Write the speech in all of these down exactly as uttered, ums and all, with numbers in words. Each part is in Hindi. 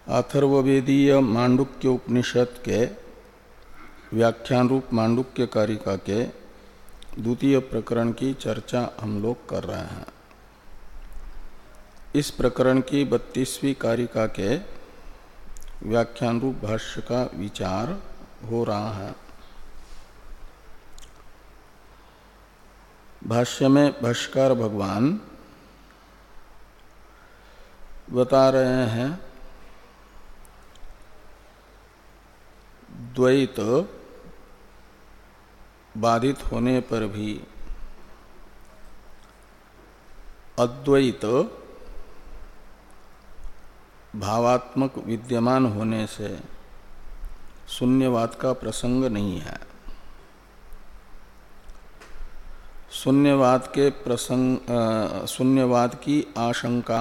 अथर्ववेदीय मांडुक्य उपनिषद के व्याख्यान रूप मांडुक्य कारिका के द्वितीय प्रकरण की चर्चा हम लोग कर रहे हैं। इस प्रकरण की बत्तीसवीं कारिका के व्याख्यान रूप भाष्य का विचार हो रहा है। भाष्य में भाष्यकार भगवान बता रहे हैं द्वैत बाधित होने पर भी अद्वैत भावात्मक विद्यमान होने से शून्यवाद का प्रसंग नहीं है। शून्यवाद के प्रसंग शून्यवाद की आशंका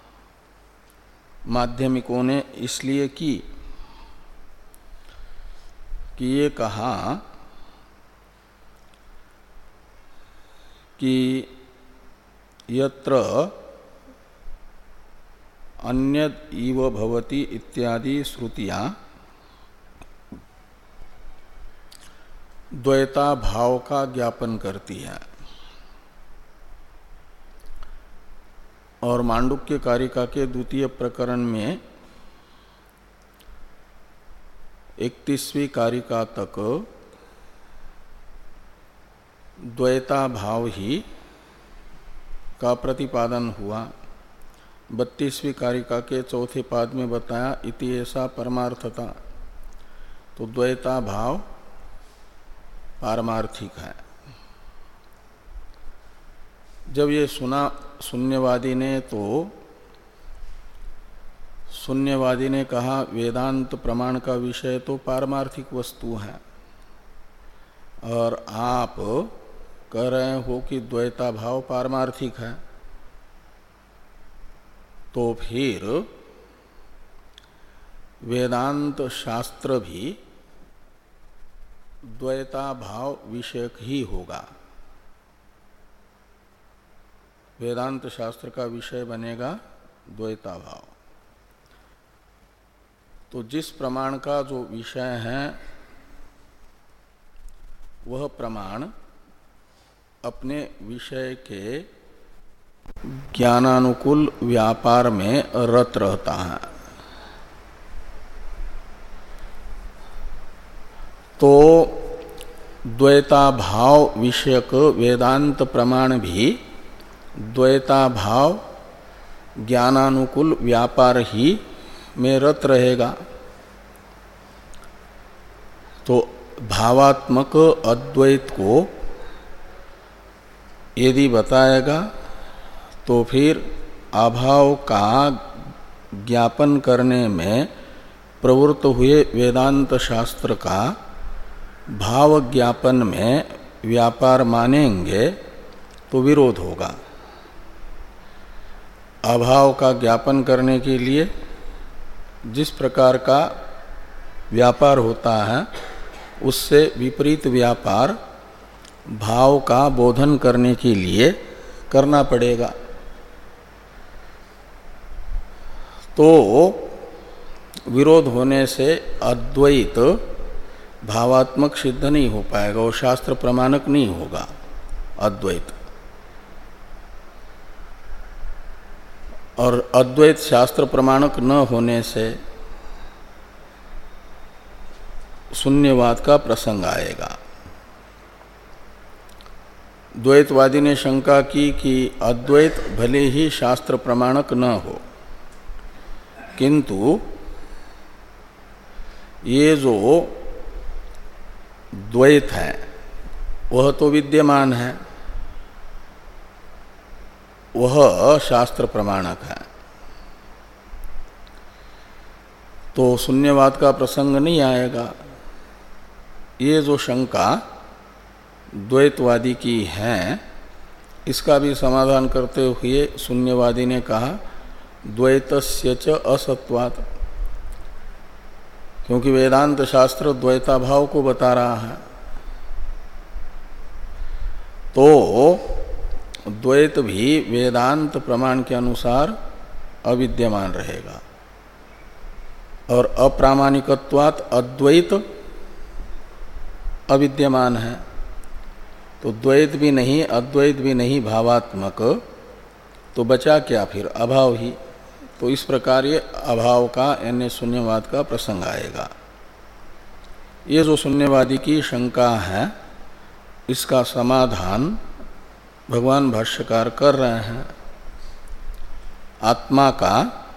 माध्यमिकों ने इसलिए की कि ये कहा कि यत्र अन्यद इव भवति इत्यादि श्रुतियां द्वैता भाव का ज्ञापन करती है और मांडुक्य कारिका के द्वितीय प्रकरण में इकतीसवीं कारिका तक द्वैता भाव ही का प्रतिपादन हुआ। बत्तीसवीं कारिका के चौथे पाद में बताया इति ऐसा परमार्थता, तो द्वैता भाव पारमार्थिक है। जब ये सुना शून्यवादी ने तो शून्यवादी ने कहा वेदांत प्रमाण का विषय तो पारमार्थिक वस्तु है और आप कह रहे हो कि द्वैता भाव पारमार्थिक है, तो फिर वेदांत शास्त्र भी द्वैता भाव विषयक ही होगा। वेदांत शास्त्र का विषय बनेगा द्वैता भाव। तो जिस प्रमाण का जो विषय है वह प्रमाण अपने विषय के ज्ञानानुकूल व्यापार में रत रहता है। तो द्वैता भाव विषयक वेदांत प्रमाण भी द्वैता भाव ज्ञानानुकूल व्यापार ही में रत रहेगा। तो भावात्मक अद्वैत को यदि बताएगा तो फिर अभाव का ज्ञापन करने में प्रवृत्त हुए वेदांत शास्त्र का भाव ज्ञापन में व्यापार मानेंगे तो विरोध होगा। अभाव का ज्ञापन करने के लिए जिस प्रकार का व्यापार होता है उससे विपरीत व्यापार भाव का बोधन करने के लिए करना पड़ेगा। तो विरोध होने से अद्वैत भावात्मक सिद्ध नहीं हो पाएगा, वो शास्त्र प्रमाणक नहीं होगा अद्वैत। और अद्वैत शास्त्र प्रमाणक न होने से शून्यवाद का प्रसंग आएगा। द्वैतवादी ने शंका की कि अद्वैत भले ही शास्त्र प्रमाणक न हो, किंतु ये जो द्वैत है वह तो विद्यमान है, वह शास्त्र प्रमाणक है। तो शून्यवाद का प्रसंग नहीं आएगा। ये जो शंका द्वैतवादी की है इसका भी समाधान करते हुए शून्यवादी ने कहा द्वैतस्य च असत्वात्, क्योंकि वेदांत शास्त्र द्वैता भाव को बता रहा है। तो द्वैत भी वेदांत प्रमाण के अनुसार अविद्यमान रहेगा। और अप्रामाणिकत्वात् अद्वैत अविद्यमान है। तो द्वैत भी नहीं अद्वैत भी नहीं भावात्मक, तो बचा क्या फिर? अभाव ही। तो इस प्रकार ये अभाव का यानी शून्यवाद का प्रसंग आएगा। ये जो शून्यवादी की शंका है इसका समाधान भगवान भाष्यकार कर रहे हैं। आत्मा का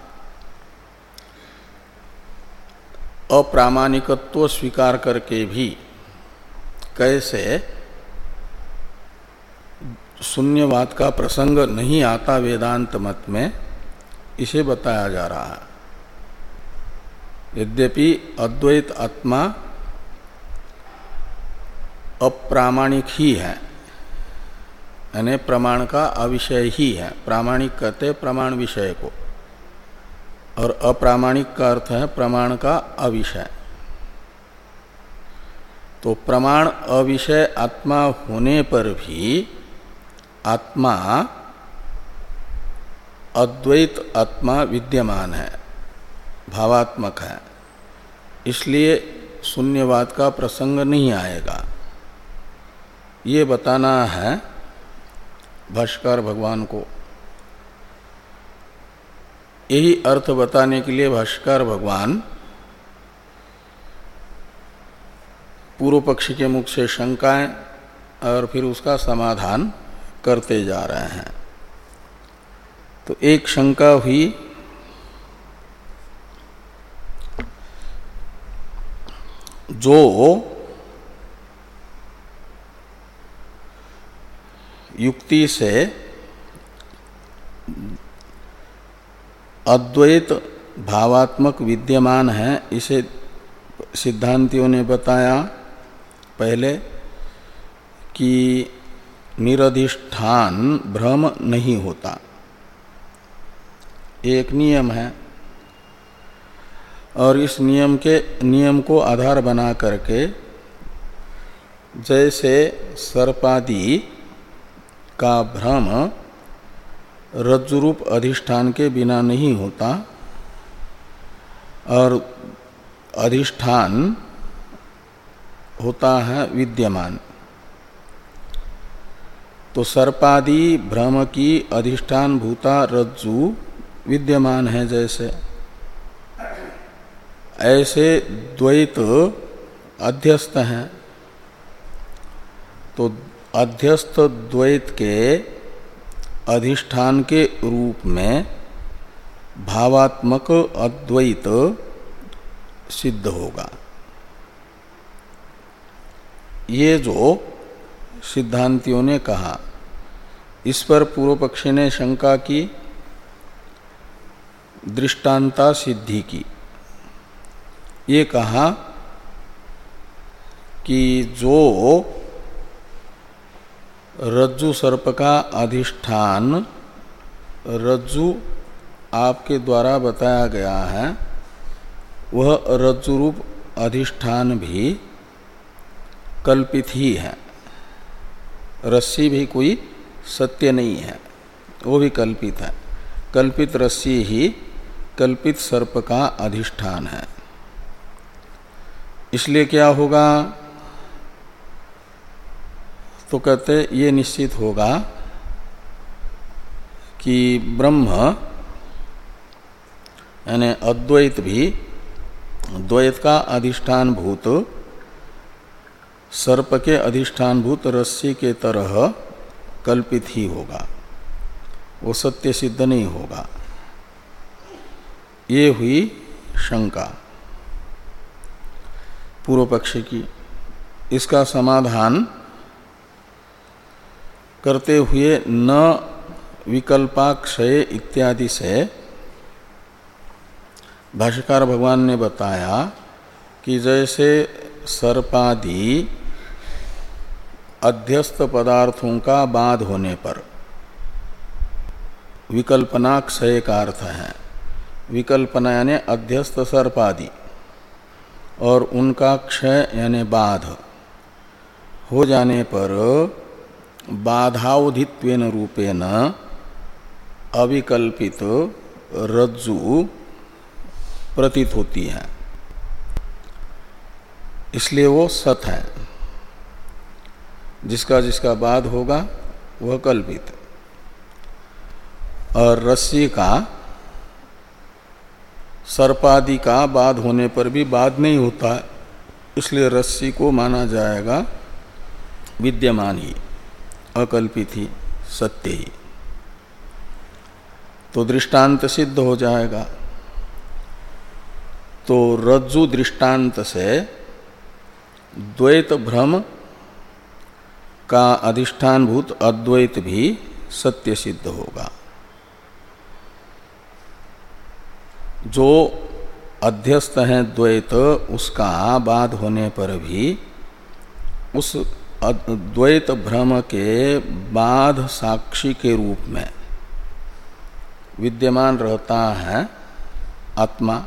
अप्रामाणिकत्व स्वीकार करके भी कैसे शून्यवाद का प्रसंग नहीं आता वेदांत मत में, इसे बताया जा रहा है। यद्यपि अद्वैत आत्मा अप्रामाणिक ही है, यानी प्रमाण का अविषय ही है। प्रामाणिक कहते प्रमाण विषय को, और अप्रामाणिक का अर्थ है प्रमाण का अविषय। तो प्रमाण अविषय आत्मा होने पर भी आत्मा अद्वैत आत्मा विद्यमान है, भावात्मक है, इसलिए शून्यवाद का प्रसंग नहीं आएगा। ये बताना है भाष्यकार भगवान को। यही अर्थ बताने के लिए भाष्यकार भगवान पूर्व पक्ष के मुख से शंकाएं और फिर उसका समाधान करते जा रहे हैं। तो एक शंका हुई जो युक्ति से अद्वैत भावात्मक विद्यमान है, इसे सिद्धांतियों ने बताया पहले कि निरधिष्ठान भ्रम नहीं होता, एक नियम है। और इस नियम के नियम को आधार बना करके जैसे सर्पादि का भ्रम रज्जुरूप अधिष्ठान के बिना नहीं होता, और अधिष्ठान होता है विद्यमान, तो सर्पादि भ्रम की अधिष्ठान भूता रज्जु विद्यमान है। जैसे ऐसे द्वैत अध्यस्त हैं, तो अध्यस्त द्वैत के अधिष्ठान के रूप में भावात्मक अद्वैत सिद्ध होगा। ये जो सिद्धांतियों ने कहा, इस पर पूर्व पक्षी ने शंका की, दृष्टांता सिद्धि की। ये कहा कि जो रज्जु सर्प का अधिष्ठान रज्जु आपके द्वारा बताया गया है, वह रज्जु रूप अधिष्ठान भी कल्पित ही है। रस्सी भी कोई सत्य नहीं है, वो भी कल्पित है। कल्पित रस्सी ही कल्पित सर्प का अधिष्ठान है। इसलिए क्या होगा? तो कहते ये निश्चित होगा कि ब्रह्म यानी अद्वैत भी द्वैत का अधिष्ठान भूत सर्प के अधिष्ठान भूत रस्सी के तरह कल्पित ही होगा, वो सत्य सिद्ध नहीं होगा। ये हुई शंका पूर्व पक्ष की। इसका समाधान करते हुए न विकल्पाक्षय इत्यादि से भाष्यकार भगवान ने बताया कि जैसे सर्पादि अध्यस्त पदार्थों का बाध होने पर, विकल्पना क्षय का अर्थ है, विकल्पना यानी अध्यस्त सर्पादि, और उनका क्षय यानी बाध हो जाने पर बाधावधित्वेन रूपेण अविकल्पित रज्जु प्रतीत होती है, इसलिए वो सत है। जिसका जिसका बाद होगा वह कल्पित। और रस्सी का सर्पादि का बाद होने पर भी बाद नहीं होता, इसलिए रस्सी को माना जाएगा विद्यमान ही, अकल्पित ही, सत्य ही। तो दृष्टांत सिद्ध हो जाएगा। तो रज्जु दृष्टांत से द्वैत भ्रम का अधिष्ठानभूत अद्वैत भी सत्य सिद्ध होगा। जो अध्यस्त है द्वैत, उसका बाद होने पर भी उस द्वैत भ्रम के बाद साक्षी के रूप में विद्यमान रहता है आत्मा।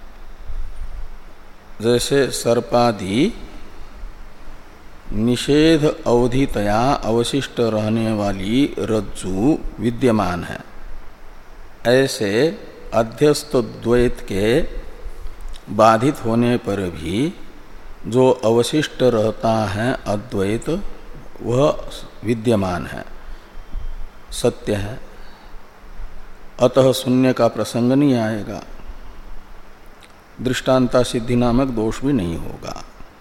जैसे सर्पादि निषेध अवधितया अवशिष्ट रहने वाली रज्जु विद्यमान है, ऐसे अध्यस्त द्वैत के बाधित होने पर भी जो अवशिष्ट रहता है अद्वैत, वह विद्यमान है, सत्य है। अतः शून्य का प्रसंग नहीं आएगा, दृष्टांता सिद्धि नामक दोष भी नहीं होगा।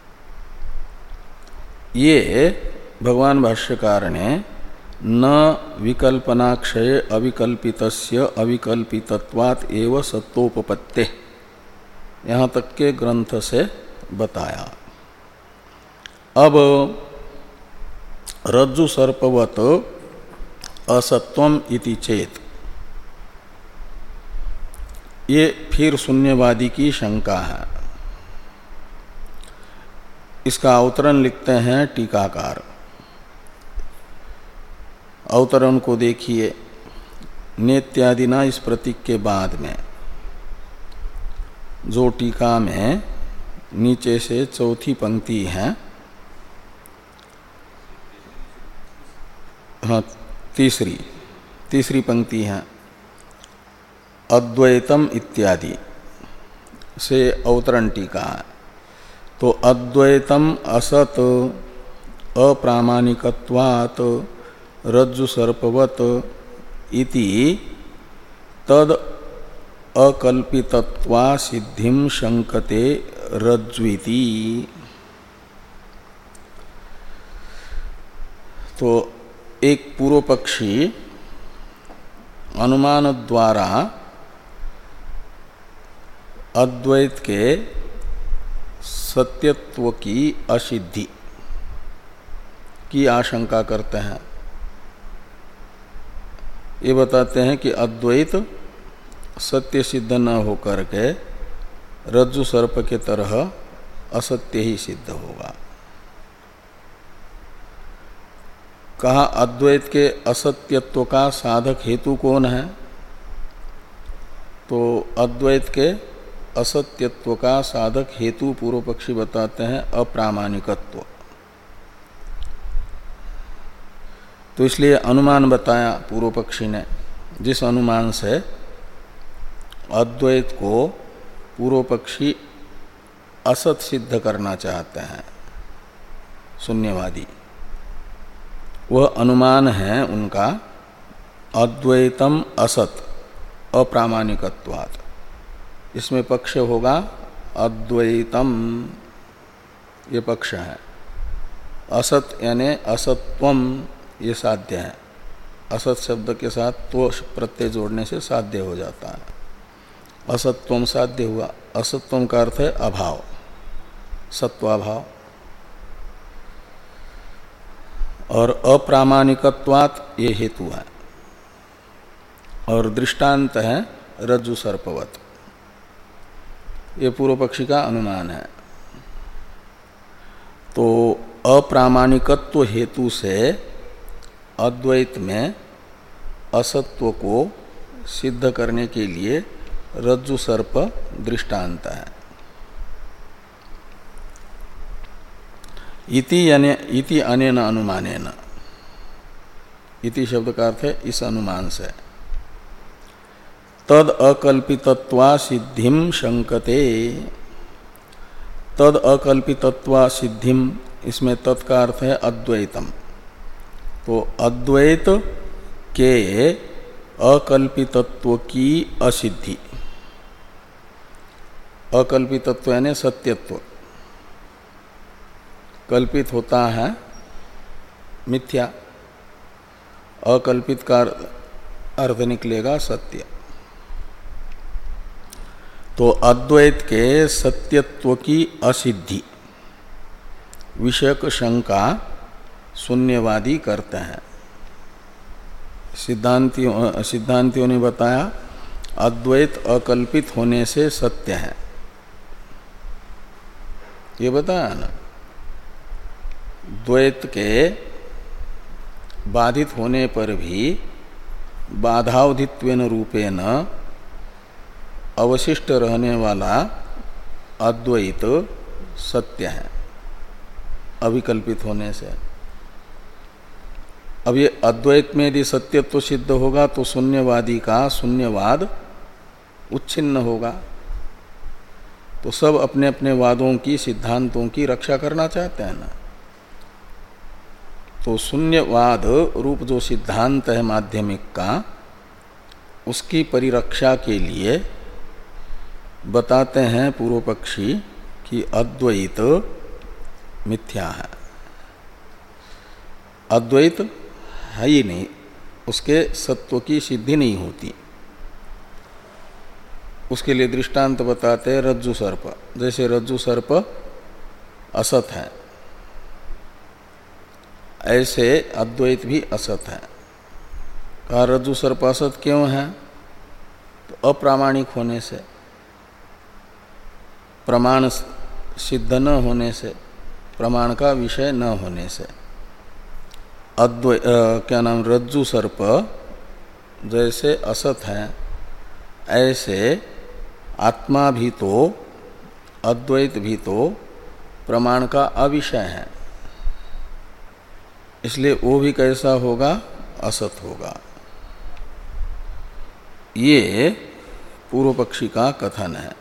ये भगवान भाष्यकार ने न विकल्पनाक्षय अविकल्पितस्य अविकल्पितत्वात् एव सत्तोपपत्ते यहाँ तक के ग्रंथ से बताया। अब रज्जु सर्पवत असत्वम इति चेत, ये फिर शून्यवादी की शंका है। इसका अवतरण लिखते हैं टीकाकार। अवतरण को देखिए, नेत्यादिना इस प्रतीक के बाद में जो टीका में नीचे से चौथी पंक्ति है, हाँ तीसरी तीसरी पंक्ति है, अद्वैतम इत्यादि से अवतरण टीका है। तो अद्वैतम असत अप्रामाणिकत्वात् रज्जु सर्पवत इति तद अकल्पितत्वा सिद्धिम शंकते रज्ज्विति। तो एक पूर्व पक्षी अनुमान द्वारा अद्वैत के सत्यत्व की असिद्धि की आशंका करते हैं। ये बताते हैं कि अद्वैत सत्य सिद्ध न होकर के रज्जु सर्प के तरह असत्य ही सिद्ध होगा। कहा अद्वैत के असत्यत्व का साधक हेतु कौन है? तो अद्वैत के असत्यत्व का साधक हेतु पूर्व पक्षी बताते हैं अप्रामाणिकत्व। तो इसलिए अनुमान बताया पूर्व पक्षी ने, जिस अनुमान से अद्वैत को पूर्व पक्षी असत सिद्ध करना चाहते हैं शून्यवादी, वह अनुमान है उनका अद्वैतम असत अप्रामाणिकत्वात्। इसमें पक्ष होगा अद्वैतम, ये पक्ष है। असत यानी असत्वम, ये साध्य है। असत शब्द के साथ तो प्रत्यय जोड़ने से साध्य हो जाता है। असत्वम साध्य हुआ। असत्वम का अर्थ है अभाव, सत्वाभाव। और अप्रामाणिकत्वात् ये हेतु है। और दृष्टांत है रज्जु सर्पवत, ये पूर्व पक्षी का अनुमान है। तो अप्रामाणिकत्व हेतु से अद्वैत में असत्व को सिद्ध करने के लिए रज्जु सर्प दृष्टांत है। इति यानी इति अनेन अनुमानेन, इति शब्द का अर्थ है इस अनुमान से। तद अकल्पितत्वा सिद्धिम शंकते। तद अकल्पितत्वा सिद्धिम, इसमें तत् का अर्थ है अद्वैतम। तो अद्वैत के अकल्पितत्व की असिद्धि, अकल्पितत्व यानी सत्यत्व, कल्पित होता है मिथ्या, अकल्पित का अर्थ निकलेगा सत्य। तो अद्वैत के सत्यत्व की असिद्धि विषयक शंका शून्यवादी करते हैं। सिद्धांतियों सिद्धांतियों ने बताया अद्वैत अकल्पित होने से सत्य है, ये बताया ना। द्वैत के बाधित होने पर भी बाधावधित्वेन रूपेण अवशिष्ट रहने वाला अद्वैत सत्य है अविकल्पित होने से। अब ये अद्वैत में यदि सत्यत्व सिद्ध होगा तो शून्यवादी का शून्यवाद उच्छिन्न होगा। तो सब अपने अपने वादों की, सिद्धांतों की रक्षा करना चाहते हैं ना। तो शून्यवाद रूप जो सिद्धांत है माध्यमिक का, उसकी परिरक्षा के लिए बताते हैं पूर्व पक्षी कि अद्वैत मिथ्या है, अद्वैत है ही नहीं, उसके सत्व की सिद्धि नहीं होती। उसके लिए दृष्टांत बताते हैं रज्जु सर्प। जैसे रज्जु सर्प असत है, ऐसे अद्वैत भी असत है। कहा रज्जु सर्प असत क्यों है? तो अप्रामाणिक होने से, प्रमाण सिद्ध न होने से, प्रमाण का विषय न होने से। अद्वै क्या नाम रज्जु सर्प जैसे असत है, ऐसे आत्मा भी तो, अद्वैत भी तो प्रमाण का अविषय है, इसलिए वो भी कैसा होगा? असत होगा। ये पूर्व पक्षी का कथन है।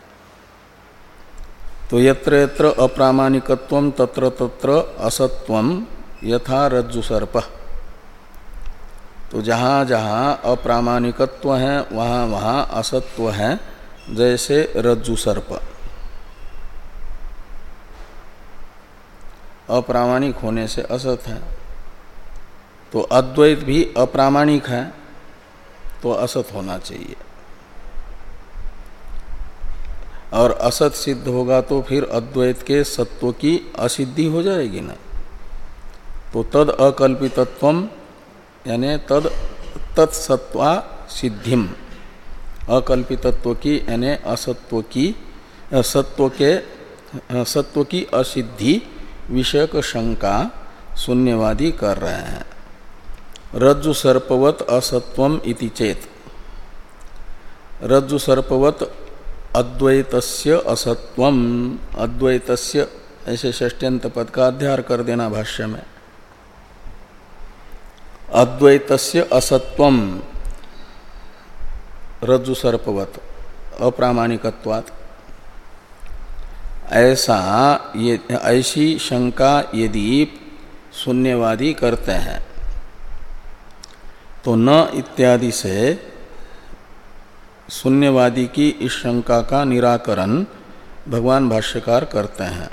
तो यत्र यत्र अप्रामाणिकत्वम तत्र तत्र असत्वम यथा रज्जु सर्प। तो जहाँ जहाँ अप्रामाणिकत्व है वहाँ वहाँ असत्व है, जैसे रज्जु सर्प। अप्रामाणिक होने से असत है। तो अद्वैत भी अप्रामाणिक है, तो असत होना चाहिए। और असत सिद्ध होगा तो फिर अद्वैत के सत्व की असिद्धि हो जाएगी ना। तो तद अकल्पितत्वम यानी तद तत्सत्वा सिद्धिम, अकल्पितत्व की यानी असत्व की, सत्व के सत्व की असिद्धि विषयक शंका शून्यवादी कर रहे हैं। रज्जु सर्पवत असत्वम इति चेत, रज्जु सर्पवत अद्वैतस्य असत्वम, अद्वैतस्य ऐसे षष्ट्यंत पद का अध्यार कर देना भाष्य में। अद्वैतस्य असत्वम रज्जु सर्पवत अप्रामाणिकत्वात्, ऐसा ये ऐसी शंका यदि शून्यवादी करते हैं तो न इत्यादि से शून्यवादी की इस शंका का निराकरण भगवान भाष्यकार करते हैं।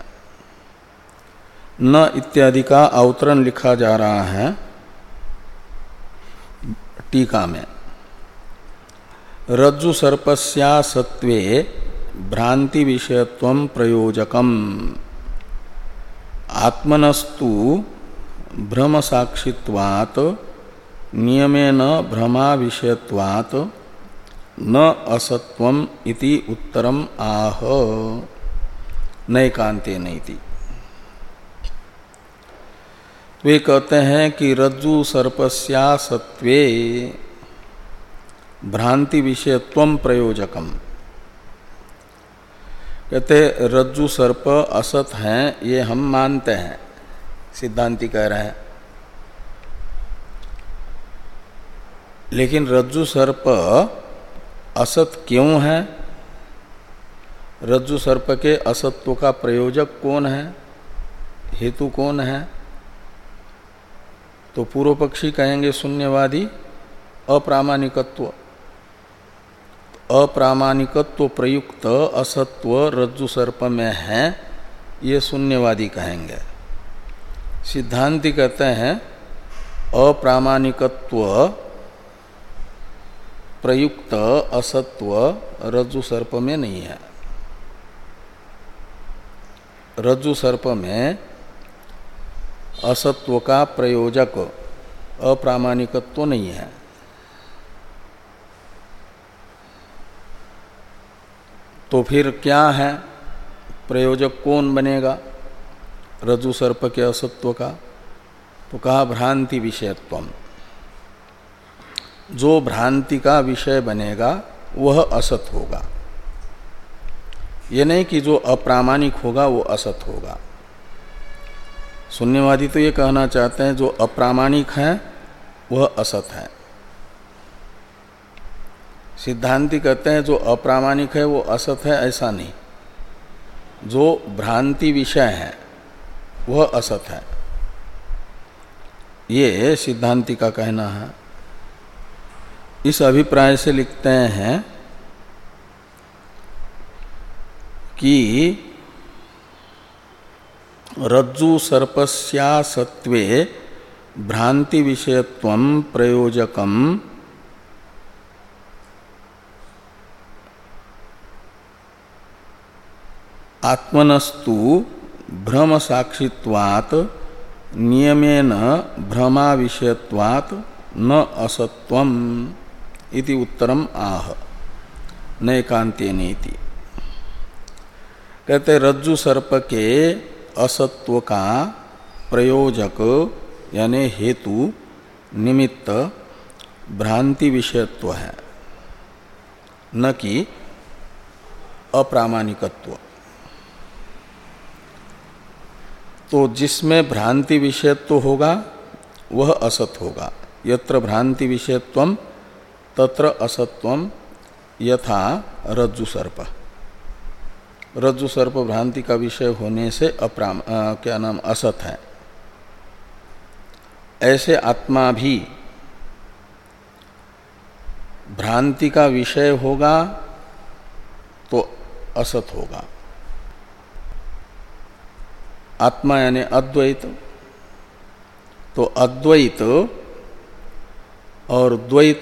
न इत्यादि का अवतरण लिखा जा रहा है टीका में। रज्जु सर्पस्या सत्वे भ्रांति विषयत्वं प्रयोजकम आत्मनस्तु भ्रम साक्षित्वात् नियमेन भ्रमा विषयत्वात् न असत्वम इति उत्तरम आह नैकान्ते नैति। वे कहते हैं कि रज्जु सर्पस्या सत्वे भ्रांति विषयत्वम प्रयोजकम, कहते रज्जु सर्प असत हैं, ये हम मानते हैं, सिद्धांति कह रहे हैं। लेकिन रज्जु सर्प असत क्यों है, रज्जु सर्प के असत्व का प्रयोजक कौन है, हेतु कौन है? तो पूर्व पक्षी कहेंगे शून्यवादी अप्रामाणिकत्व। अप्रामाणिकत्व प्रयुक्त असत्व रज्जु सर्प में है, ये शून्यवादी कहेंगे। सिद्धांती कहते हैं अप्रामाणिकत्व प्रयुक्त असत्व रज्जु सर्प में नहीं है। रज्जु सर्प में असत्व का प्रयोजक अप्रामाणिकत्व नहीं है। तो फिर क्या है, प्रयोजक कौन बनेगा रज्जु सर्प के असत्व का? तो कहा भ्रांति विषयत्वम। जो भ्रांति का विषय बनेगा वह असत होगा। ये नहीं कि जो अप्रामाणिक होगा वो असत होगा। शून्यवादी तो ये कहना चाहते हैं जो अप्रामाणिक है वह असत है। सिद्धांती कहते हैं जो अप्रामाणिक है वो असत है, ऐसा नहीं। जो भ्रांति विषय है वह असत है, ये सिद्धांती का कहना है। इस अभिप्राय से लिखते हैं कि रज्जु सर्पस्या सत्वे भ्रांति विषयत्वं प्रयोजकम आत्मनस्तु भ्रम साक्षित्वात् नियमेन भ्रमा विषयत्वात् न असत्वम इति उत्तरम आह नैकान्तेनेति। कहते रज्जु सर्प के असत्व का प्रयोजक यानी हेतु निमित्त भ्रांति विषयत्व है, न कि अप्रामाणिकत्व। तो जिसमें भ्रांति विषयत्व होगा वह असत होगा। यत्र भ्रांति विषयत्वम तत्र असत्वम यथा रज्जु सर्प। रज्जु सर्प भ्रांति का विषय होने से अप्राम आ, क्या नाम असत है। ऐसे आत्मा भी भ्रांति का विषय होगा तो असत होगा। आत्मा यानी अद्वैत, तो अद्वैत और द्वैत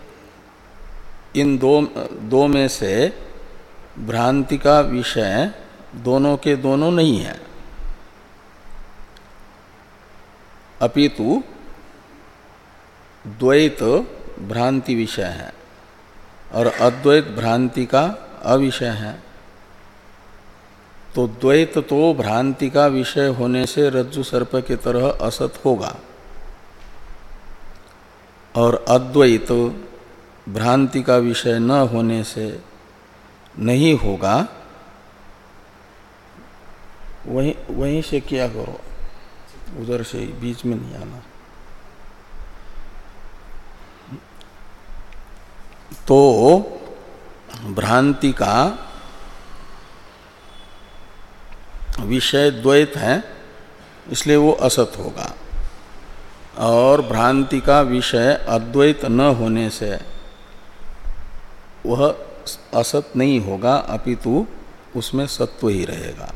इन दो दो में से भ्रांति का विषय दोनों के दोनों नहीं है, अपितु द्वैत भ्रांति विषय है और अद्वैत भ्रांति का अविषय है। तो द्वैत तो भ्रांति का विषय होने से रज्जु सर्प की तरह असत होगा और अद्वैत भ्रांति का विषय न होने से नहीं होगा। वहीं वहीं से क्या करो, उधर से बीच में नहीं आना। तो भ्रांति का विषय द्वैत है इसलिए वो असत होगा और भ्रांति का विषय अद्वैत न होने से वह असत नहीं होगा, अपितु उसमें सत्व ही रहेगा।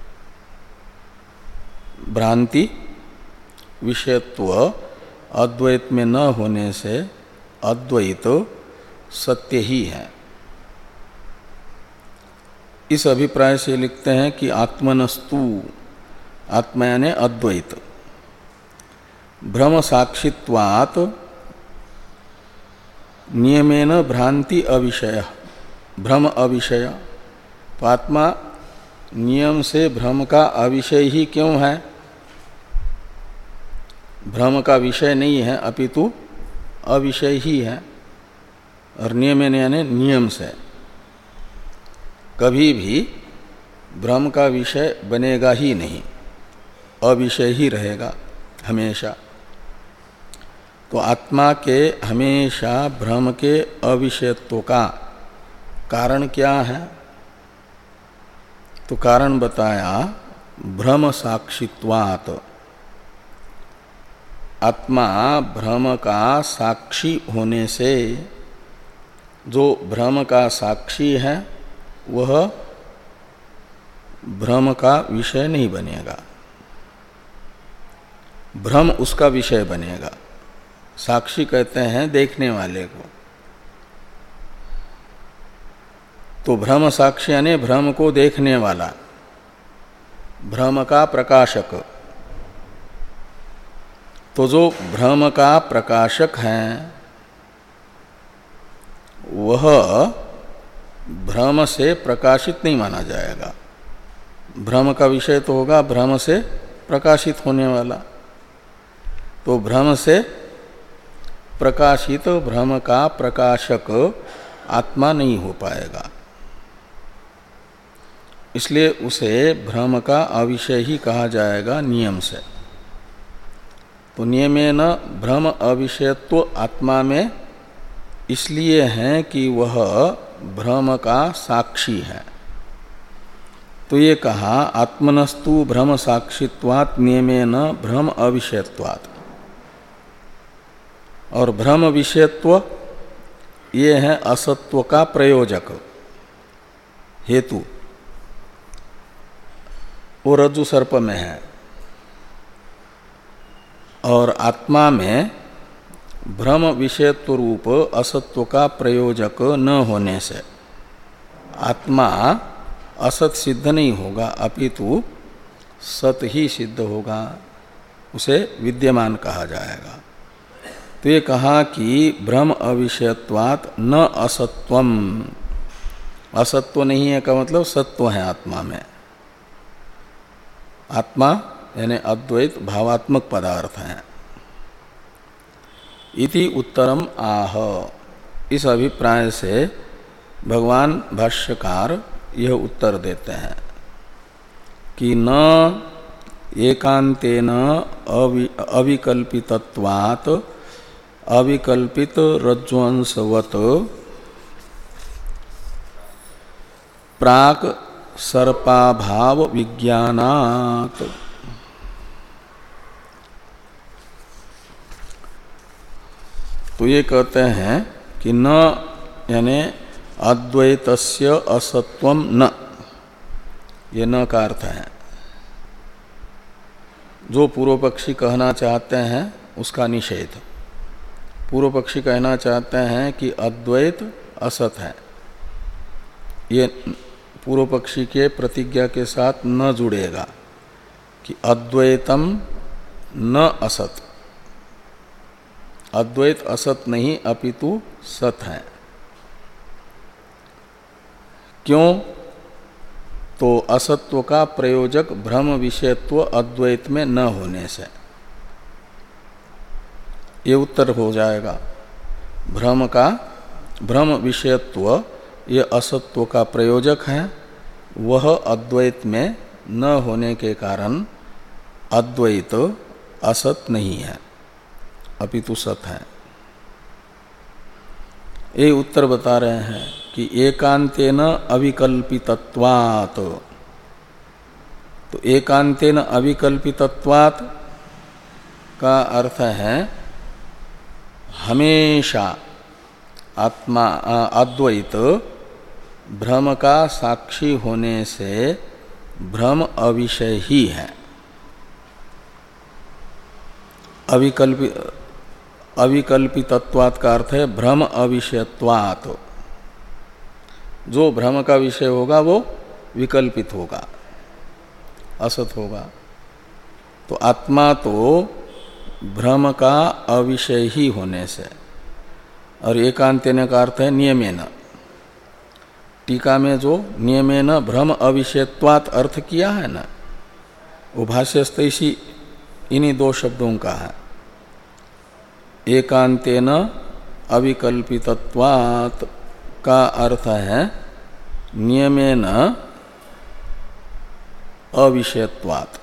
भ्रांति विषयत्व अद्वैत में न होने से अद्वैत सत्य ही है। इस अभिप्राय से लिखते हैं कि आत्मनस्तु, आत्मा यानी अद्वैत, भ्रम साक्षित्वात् नियमेन भ्रांति अविषय, भ्रम अविषय। तो आत्मा नियम से भ्रम का अविषय ही क्यों है? भ्रम का विषय नहीं है अपितु अविषय ही है। और नियमेन यानी नियम से कभी भी भ्रम का विषय बनेगा ही नहीं, अविषय ही रहेगा हमेशा। तो आत्मा के हमेशा भ्रम के अविषयत्व का कारण क्या है? तो कारण बताया भ्रम साक्षित्वात्। आत्मा भ्रम का साक्षी होने से, जो भ्रम का साक्षी है वह भ्रम का विषय नहीं बनेगा, भ्रम उसका विषय बनेगा। साक्षी कहते हैं देखने वाले को। तो भ्रम साक्षी यानी भ्रम को देखने वाला, भ्रम का प्रकाशक। तो जो भ्रम का प्रकाशक है वह भ्रम से प्रकाशित नहीं माना जाएगा। भ्रम का विषय तो होगा भ्रम से प्रकाशित होने वाला। तो भ्रम से प्रकाशित भ्रम का प्रकाशक आत्मा नहीं हो पाएगा, इसलिए उसे भ्रम का अविषय ही कहा जाएगा नियम से। तो नियमेन भ्रम अविषयत्व आत्मा में इसलिए है कि वह भ्रम का साक्षी है। तो ये कहा आत्मनस्तु भ्रम साक्षित्वात् नियमेन भ्रम अविषयत्वात्। और भ्रम विषयत्व ये है असत्व का प्रयोजक हेतु, वो रज्जु सर्प में है। और आत्मा में भ्रम विषयत्व रूप असत्व का प्रयोजक न होने से आत्मा असत सिद्ध नहीं होगा, अपितु सत ही सिद्ध होगा, उसे विद्यमान कहा जाएगा। तो ये कहा कि भ्रम अविषयत्वात् न असत्वम, असत्व नहीं है का मतलब सत्व है आत्मा में। आत्मा यानी अद्वैत भावात्मक पदार्थ है। इति उत्तरम आह। इस अभिप्राय से भगवान भाष्यकार यह उत्तर देते हैं कि न एकांतेन अवि, अविकल्पितत्वात् अविकल्पित रज्ज्वंसवत् प्राक सर्पाभाव विज्ञानात्। तो ये कहते हैं कि न यानी अद्वैतस्य असत्वम न, ये न का अर्थ है। जो पूर्व पक्षी कहना चाहते हैं उसका निषेध। पूर्व पक्षी कहना चाहते हैं कि अद्वैत असत है, ये पूर्व पक्षी के प्रतिज्ञा के साथ न जुड़ेगा कि अद्वैतम न असत, अद्वैत असत नहीं अपितु सत है। क्यों? तो असत्व का प्रयोजक भ्रम विषयत्व अद्वैत में न होने से। ये उत्तर हो जाएगा। भ्रम का भ्रम विषयत्व ये असत्व का प्रयोजक है, वह अद्वैत में न होने के कारण अद्वैत असत नहीं है अपितु सत है। ये उत्तर बता रहे हैं कि एकांतेन अविकल्पितत्वात्। तो एकांतेन अविकल्पितत्वात् का अर्थ है हमेशा आत्मा अद्वैत भ्रम का साक्षी होने से भ्रम अविषय ही है। अविकल्पित अविकल्पितत्वात् का अर्थ है भ्रम अविषयत्वात्। जो भ्रम का विषय होगा वो विकल्पित होगा, असत होगा। तो आत्मा तो भ्रम का अविषय ही होने से। और एकांतेन का अर्थ है नियमेन। टीका में जो नियमेन भ्रम अविषयत्वात् अर्थ किया है ना, वो भाष्यस्थ इसी इन्हीं दो शब्दों का है। एकांतेन अविकल्पितत्वात् का अर्थ है नियमेन अविषयत्वात्,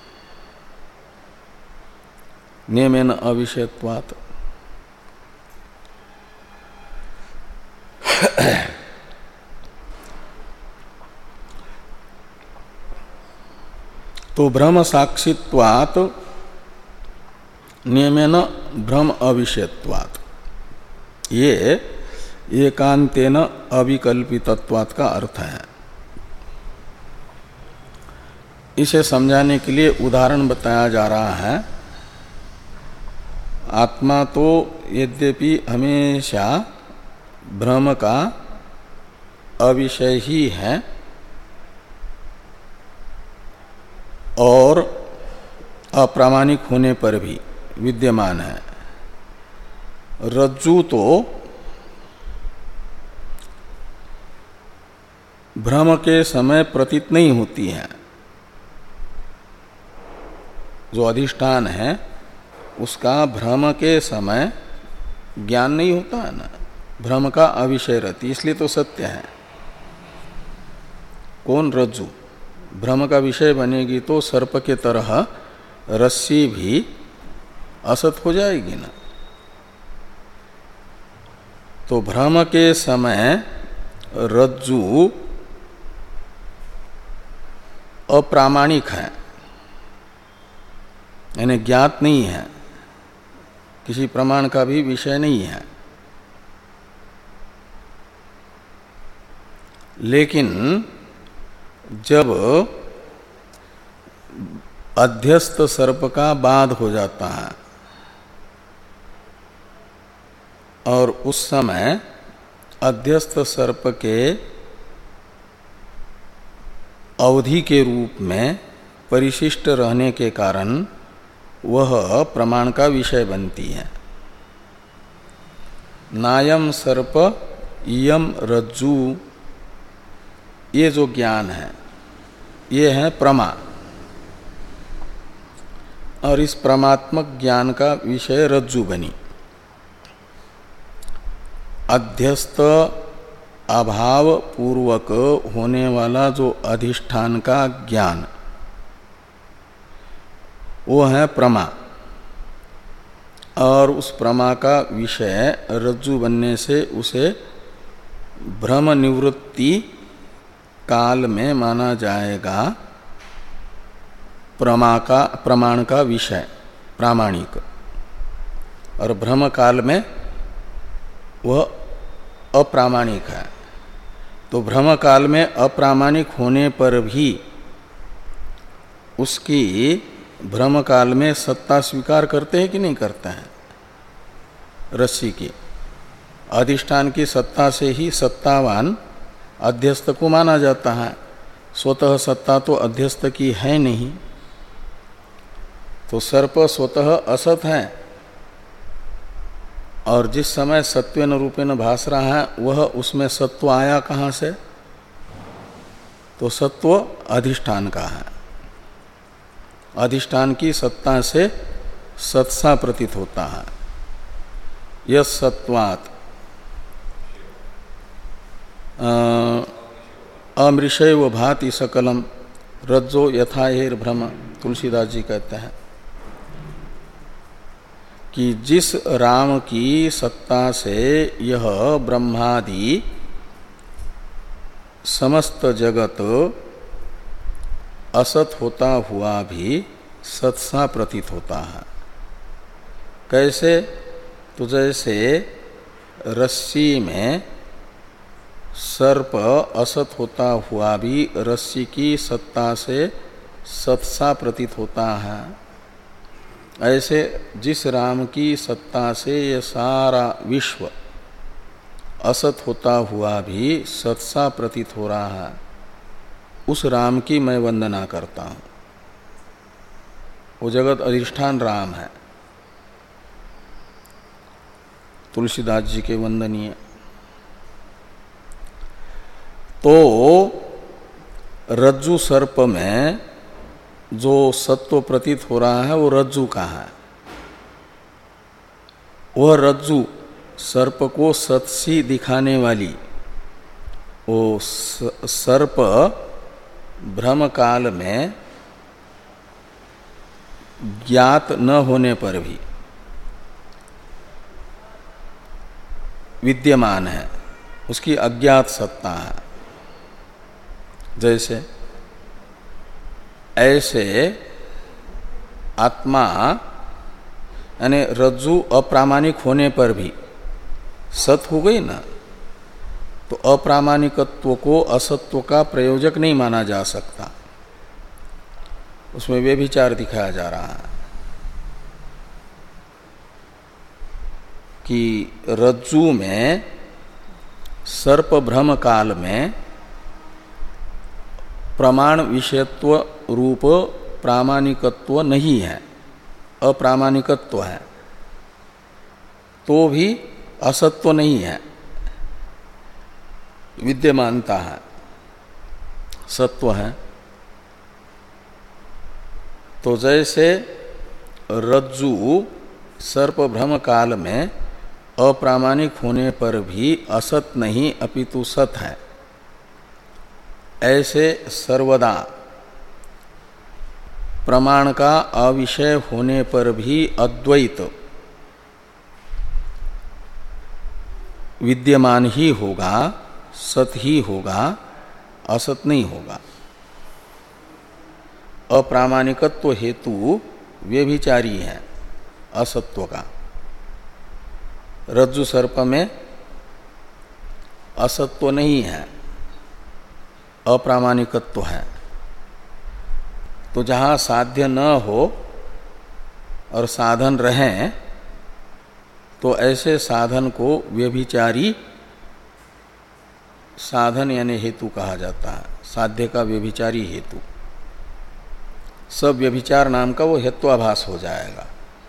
नियमेन अविषयत्वात्। तो भ्रम साक्षित्वात् नियमेन भ्रम अविषयत्वात्, ये एकांतेन अविकल्पितत्वात् का अर्थ है। इसे समझाने के लिए उदाहरण बताया जा रहा है। आत्मा तो यद्यपि हमेशा भ्रम का अविषय ही है और अप्रामाणिक होने पर भी विद्यमान है। रज्जु तो भ्रम के समय प्रतीत नहीं होती है। जो अधिष्ठान है उसका भ्रम के समय ज्ञान नहीं होता है ना, भ्रम का अविषय रहती, इसलिए तो सत्य है। कौन? रज्जु। भ्रम का विषय बनेगी तो सर्प के तरह रस्सी भी असत हो जाएगी ना। तो भ्रम के समय रज्जु अप्रामाणिक है, यानी ज्ञात नहीं है, किसी प्रमाण का भी विषय नहीं है। लेकिन जब अध्यस्त सर्प का बाध हो जाता है और उस समय अध्यस्त सर्प के अवधि के रूप में परिशिष्ट रहने के कारण वह प्रमाण का विषय बनती है। नायम सर्प इयम रज्जु, ये जो ज्ञान है ये है प्रमा, और इस प्रमात्मक ज्ञान का विषय रज्जु बनी। अध्यस्त अभाव पूर्वक होने वाला जो अधिष्ठान का ज्ञान वो है प्रमा, और उस प्रमा का विषय रज्जु बनने से उसे भ्रम निवृत्ति काल में माना जाएगा प्रमा का प्रमाण का विषय प्रामाणिक, और भ्रम काल में वह अप्रामाणिक है। तो भ्रम काल में अप्रामाणिक होने पर भी उसकी भ्रम काल में सत्ता स्वीकार करते हैं कि नहीं करते हैं? रस्सी की अधिष्ठान की सत्ता से ही सत्तावान अध्यस्त को माना जाता है। स्वतः सत्ता तो अध्यस्त की है नहीं। तो सर्प स्वतः असत है, और जिस समय सत्वेन रूपेण भास रहा है वह उसमें सत्व आया कहाँ से? तो सत्व अधिष्ठान का है। अधिष्ठान की सत्ता से सत्सा प्रतीत होता है। यह सत्वात् अमृषैव भाति सकलम रज्जो यथा हेर भ्रम, तुलसीदास जी कहते हैं कि जिस राम की सत्ता से यह ब्रह्मादि समस्त जगत असत होता हुआ भी सत्सा प्रतीत होता है। कैसे? तो जैसे रस्सी में सर्प असत होता हुआ भी रस्सी की सत्ता से सत्सा प्रतीत होता है, ऐसे जिस राम की सत्ता से यह सारा विश्व असत होता हुआ भी सत्सा प्रतीत हो रहा है, उस राम की मैं वंदना करता हूँ। वो जगत अधिष्ठान राम है, तुलसीदास जी के वंदनीय। तो रज्जु सर्प में जो सत्व प्रतीत हो रहा है वो रज्जु का है। वह रज्जु सर्प को सत्सी दिखाने वाली वो सर्प भ्रम काल में ज्ञात न होने पर भी विद्यमान है, उसकी अज्ञात सत्ता है। जैसे ऐसे आत्मा यानी रज्जु अप्रामाणिक होने पर भी सत हो गई ना, तो अप्रामाणिकत्व को असत्व का प्रयोजक नहीं माना जा सकता। उसमें व्यभिचार दिखाया जा रहा है कि रज्जु में सर्प भ्रम काल में प्रमाण विषयत्व रूप प्रामाणिकत्व नहीं है, अप्रामाणिकत्व है, तो भी असत्व नहीं है, विद्यमानता है, सत्व है। तो जैसे रज्जु सर्प भ्रम काल में अप्रामाणिक होने पर भी असत नहीं अपितु सत है, ऐसे सर्वदा प्रमाण का अविषय होने पर भी अद्वैत विद्यमान ही होगा, सत ही होगा, असत नहीं होगा। अप्रामाणिकत्व हेतु व्यभिचारी है असत्व का। रज्जु सर्प में असत्व नहीं है, अप्रामाणिकत्व है। तो जहाँ साध्य न हो और साधन रहें तो ऐसे साधन को व्यभिचारी साधन यानी हेतु कहा जाता है, साध्य का व्यभिचारी हेतु। सब व्यभिचार नाम का वो हेत्वाभास हो जाएगा।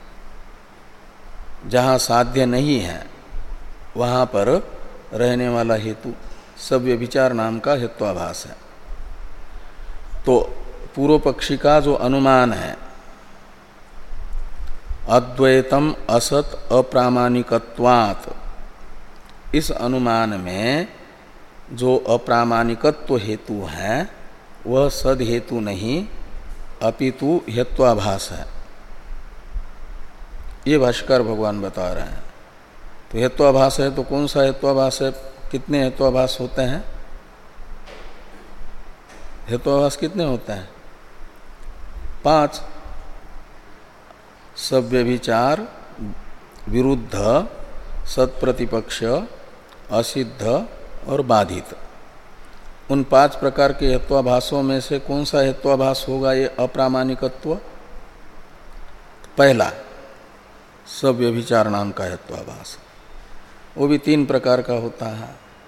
जहाँ साध्य नहीं है वहाँ पर रहने वाला हेतु सब व्यभिचार नाम का हेत्वाभास है। तो पूर्व पक्षी का जो अनुमान है अद्वैतम असत अप्रामाणिकत्वात्, इस अनुमान में जो अप्रामाणिकत्व हेतु है वह सद हेतु नहीं अपितु हेत्वाभास है। ये भाष्कर भगवान बता रहे हैं। तो हेत्वाभास है तो कौन सा हेत्वाभास है? कितने हेत्वाभास होते हैं? हेत्वाभास कितने होते हैं? पांच। सब व्यभिचार, विरुद्ध, सत्प्रतिपक्ष, असिद्ध और बाधित। उन पांच प्रकार के हेत्वाभासों में से कौन सा हेत्वाभास होगा ये अप्रामाणिकत्व? पहला सब व्यभिचार नाम का हेत्वाभास, वो भी तीन प्रकार का होता है,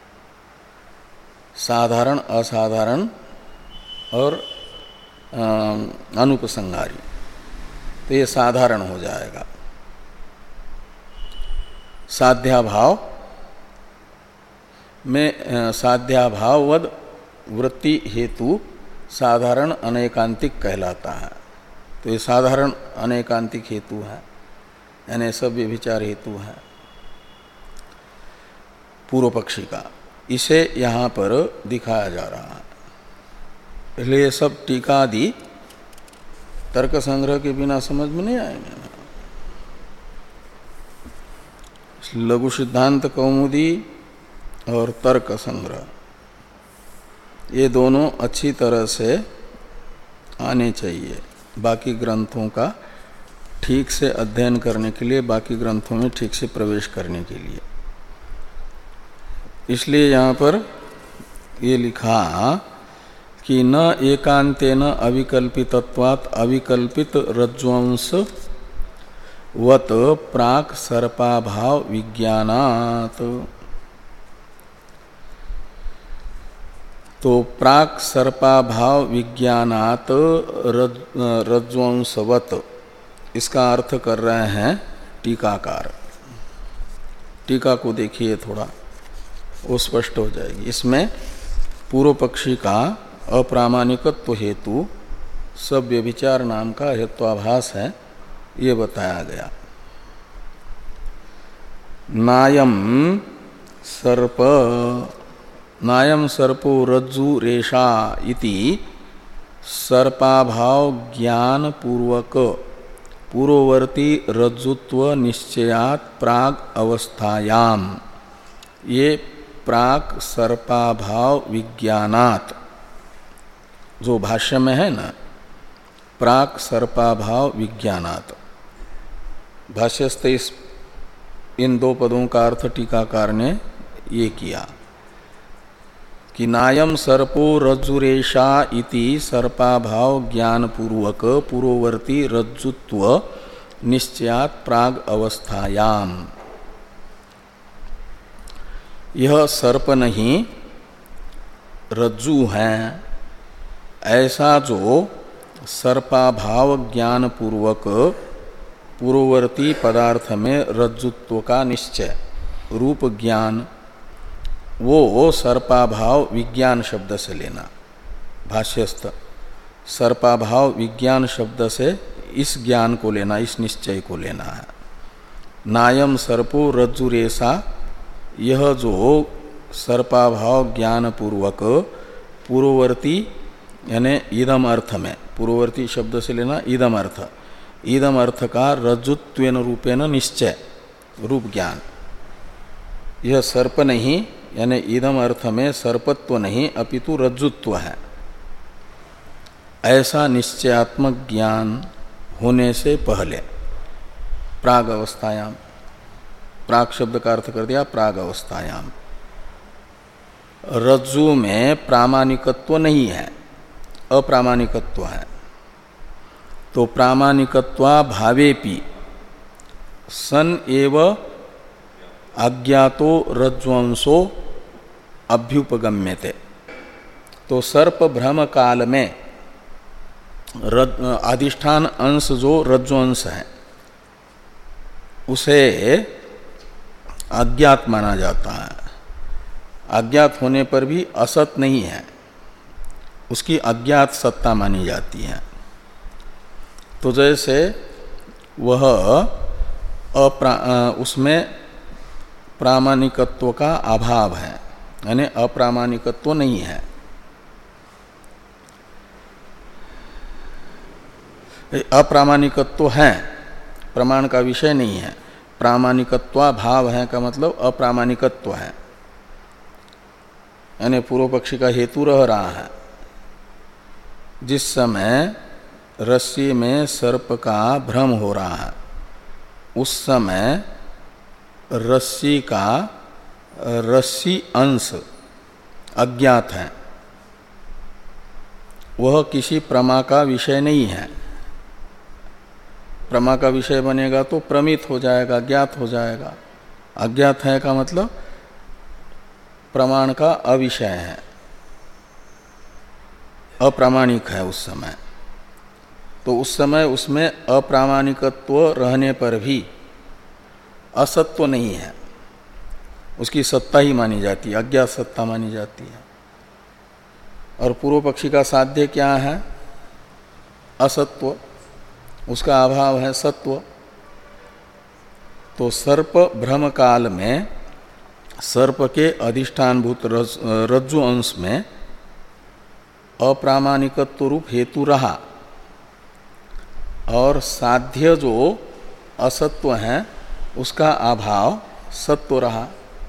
साधारण, असाधारण और अनुपसंहारी। तो ये साधारण हो जाएगा। साध्याभाव में साध्याभाववद वृत्ति हेतु साधारण अनेकांतिक कहलाता है। तो ये साधारण अनेकांतिक हेतु है, यानी सब व्यभिचार हेतु है पूर्व पक्षी का। इसे यहाँ पर दिखाया जा रहा है। इसलिए ये सब टीका आदि तर्क संग्रह के बिना समझ में नहीं आएंगे। लघु सिद्धांत कौमुदी और तर्क संग्रह ये दोनों अच्छी तरह से आने चाहिए बाकी ग्रंथों का ठीक से अध्ययन करने के लिए, बाकी ग्रंथों में ठीक से प्रवेश करने के लिए। इसलिए यहाँ पर ये लिखा कि न एकांतेन अविकल्पितत्वात् अविकल्पित रज्ज्वंस वत प्राक सर्पाभाव विज्ञानात्। तो प्राक सर्पाभाव विज्ञानात् रज्ज्वंसवत, इसका अर्थ कर रहे हैं टीकाकार। टीका को देखिए थोड़ा, वो स्पष्ट हो जाएगी। इसमें पूर्व पक्षी का अप्रामाणिकत्व हेतु सब व्यभिचार नाम का हेत्वाभास है, ये बताया गया। नायम सर्प नायम सर्पो रज्जु रेषा इति सर्पाभाव ज्ञान पूर्वक पूर्ववर्ती रज्जुत्व निश्चयात् प्राग अवस्थायाम, ये प्राक सर्पाभाव विज्ञानात् जो भाष्य में है ना, प्राक सर्पाभाव विज्ञानात्। भाष्यस्थ इस इन दो पदों का अर्थ टीकाकार ने ये किया कि नायम सर्पो रज्जुरेशा इति सर्पाभाव ज्ञान पूर्वक पूर्ववर्ती रज्जुत्व निश्चयात् प्राग अवस्थायाम। यह सर्प नहीं रज्जु है, ऐसा जो सर्पाभाव ज्ञान पूर्वक पूर्ववर्ती पदार्थ में रज्जुत्व का निश्चय रूप ज्ञान, वो सर्पाभाव विज्ञान शब्द से लेना। भाष्यस्थ सर्पाभाव विज्ञान शब्द से इस ज्ञान को लेना, इस निश्चय को लेना है। नायम सर्पो रज्जुरेशा, यह जो सर्पाभाव ज्ञान पूर्वक पूर्ववर्ती यानी इदम अर्थ में, पूर्ववर्ती शब्द से लेना इदम अर्थ, इदम अर्थ का रज्जुत्वेन रूपेण निश्चय रूप ज्ञान, यह सर्प नहीं यानी इदम अर्थ में सर्पत्व नहीं अपितु रज्जुत्व है, ऐसा निश्चयात्मक ज्ञान होने से पहले प्राग अवस्थायाम, प्राग शब्द का अर्थ कर दिया प्राग अवस्थायाम, रज्जु में प्रामाणिकत्व नहीं है, अप्रामाणिकत्व है। तो प्रामाणिकत्वा भावेपि सन एव अज्ञातो रज्ज्वंसो अभ्युपगम्यते। तो सर्प भ्रम काल में अधिष्ठान अंश जो रज्ज्वंस है उसे अज्ञात माना जाता है। अज्ञात होने पर भी असत नहीं है, उसकी अज्ञात सत्ता मानी जाती है। तो जैसे वह अपरा, उसमें प्रामाणिकत्व का अभाव है, यानी अप्रामाणिकत्व नहीं है। अप्रामाणिकत्व है, प्रमाण का विषय नहीं है। प्रामाणिकत्वा भाव है का मतलब अप्रामाणिकत्व है, यानी पूर्व पक्षी का हेतु रह रहा है। जिस समय रस्सी में सर्प का भ्रम हो रहा है उस समय रस्सी का रस्सी अंश अज्ञात है, वह किसी प्रमा का विषय नहीं है। प्रमा का विषय बनेगा तो प्रमित हो जाएगा, ज्ञात हो जाएगा। अज्ञात है का मतलब प्रमाण का अविषय है, अप्रामाणिक है उस समय। तो उस समय उसमें अप्रामाणिकत्व रहने पर भी असत्व नहीं है, उसकी सत्ता ही मानी जाती है, अज्ञात सत्ता मानी जाती है। और पूर्व पक्षी का साध्य क्या है? असत्व, उसका अभाव है सत्व। तो सर्प भ्रम काल में सर्प के अधिष्ठानभूत रज्जु अंश में अप्रामाणिकत्व रूप हेतु रहा और साध्य जो असत्व है उसका अभाव सत्व रहा।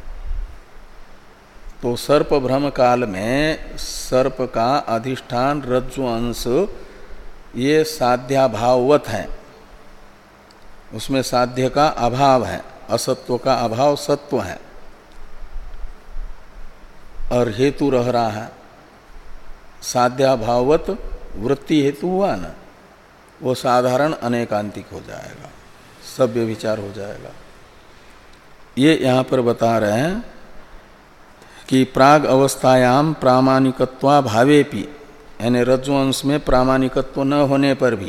तो सर्प भ्रम काल में सर्प का अधिष्ठान रज्जु अंश ये साध्याभाववत है, उसमें साध्य का अभाव है, असत्व का अभाव सत्व है और हेतु रह रहा है। साध्याभाववत वृत्ति हेतु हुआ ना, वो साधारण अनेकांतिक हो जाएगा, सभ्य विचार हो जाएगा। ये यहाँ पर बता रहे हैं कि प्राग अवस्थायाम प्रामाणिकत्वा भावेपि, यानी रज्जुवंश में प्रामाणिकत्व न होने पर भी,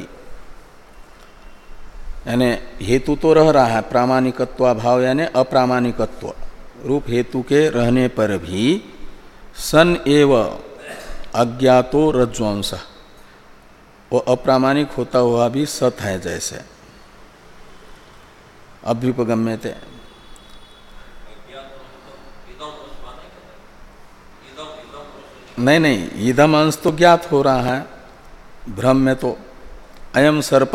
यानी हेतु तो रह रहा है प्रामाणिकत्वा भाव यानी अप्रामाणिकत्व रूप हेतु के रहने पर भी सन एव अज्ञातो रज्जुवंश, वो अप्रामाणिक होता हुआ भी सत है जैसे अभ्युपगम्यते। नहीं नहीं, इदम अंश तो ज्ञात हो रहा है भ्रम में, तो अयम सर्प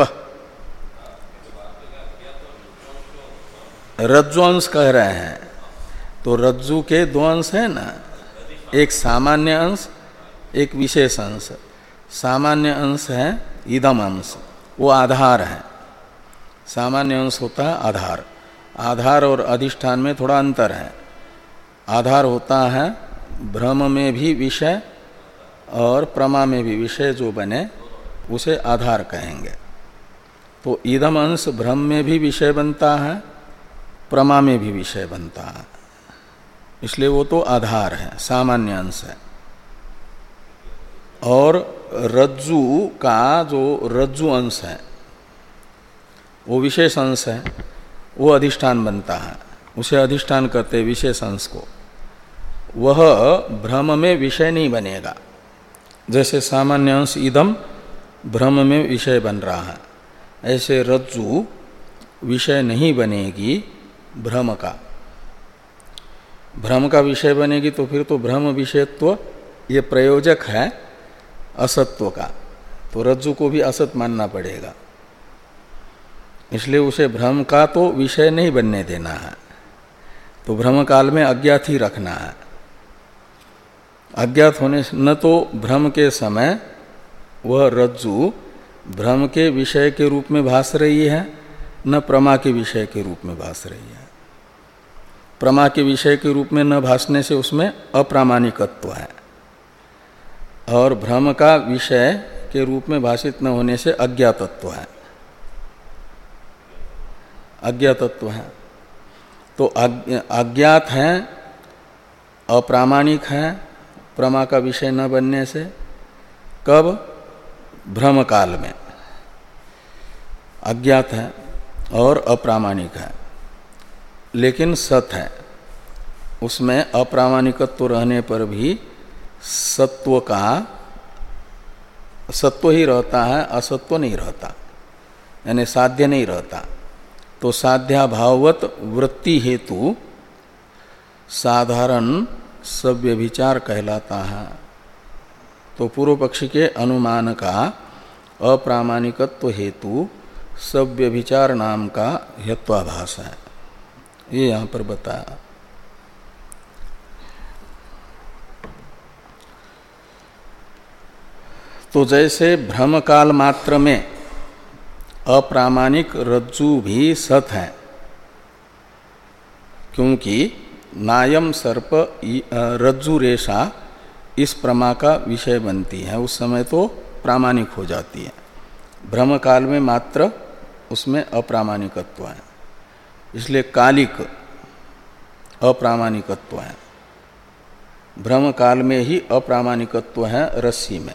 रज्जु अंश कह रहे हैं। तो रज्जु के दो अंश है ना, एक सामान्य अंश एक विशेष अंश। सामान्य अंश है इदम अंश वो आधार है। सामान्य अंश होता है आधार। आधार और अधिष्ठान में थोड़ा अंतर है। आधार होता है भ्रम में भी विषय और प्रमा में भी विषय जो बने उसे आधार कहेंगे। तो इदम अंश भ्रम में भी विषय बनता है, प्रमा में भी विषय बनता है, इसलिए वो तो आधार है, सामान्य अंश है। और रज्जु का जो रज्जु अंश है वो विशेष अंश है, वो अधिष्ठान बनता है, उसे अधिष्ठान कहते हैं विशेष अंश को। वह भ्रम में विषय नहीं बनेगा। जैसे सामान्य अंश इदम भ्रम में विषय बन रहा है, ऐसे रज्जु विषय नहीं बनेगी भ्रम का। भ्रम का विषय बनेगी तो फिर तो भ्रम विषयत्व ये प्रयोजक है असत्व का, तो रज्जु को भी असत मानना पड़ेगा। इसलिए उसे भ्रम का तो विषय नहीं बनने देना है, तो भ्रम काल में अज्ञात ही रखना है। अज्ञात होने से न तो भ्रम के समय वह रज्जु भ्रम के विषय के रूप में भास रही है, न प्रमा के विषय के रूप में भास रही है। प्रमा के विषय के रूप में न भासने से उसमें अप्रामाणिकत्व है, और भ्रम का विषय के रूप में भाषित न होने से अज्ञातत्व है, अज्ञातत्व है। तो अज्ञात है, अप्रामाणिक है प्रमा का विषय न बनने से। कब? भ्रम काल में अज्ञात है और अप्रामाणिक है, लेकिन सत है। उसमें अप्रामाणिकत्व रहने पर भी सत्व का सत्व ही रहता है, असत्व नहीं रहता, यानी साध्य नहीं रहता। तो साध्याभाववत वृत्ति हेतु साधारण सव्यभिचार कहलाता है। तो पूर्व पक्षी के अनुमान का अप्रामाणिकत्व हेतु सव्यभिचार नाम का हेत्वाभास है, ये यहाँ पर बताया। तो जैसे भ्रम काल मात्र में अप्रामाणिक रज्जु भी सत है, क्योंकि नायम सर्प रज्जु रेशा इस प्रमा का विषय बनती है, उस समय तो प्रामाणिक हो जाती है। भ्रम काल में मात्र उसमें अप्रामाणिकत्व है, इसलिए कालिक अप्रामाणिकत्व है। भ्रम काल में ही अप्रामाणिकत्व है रस्सी में,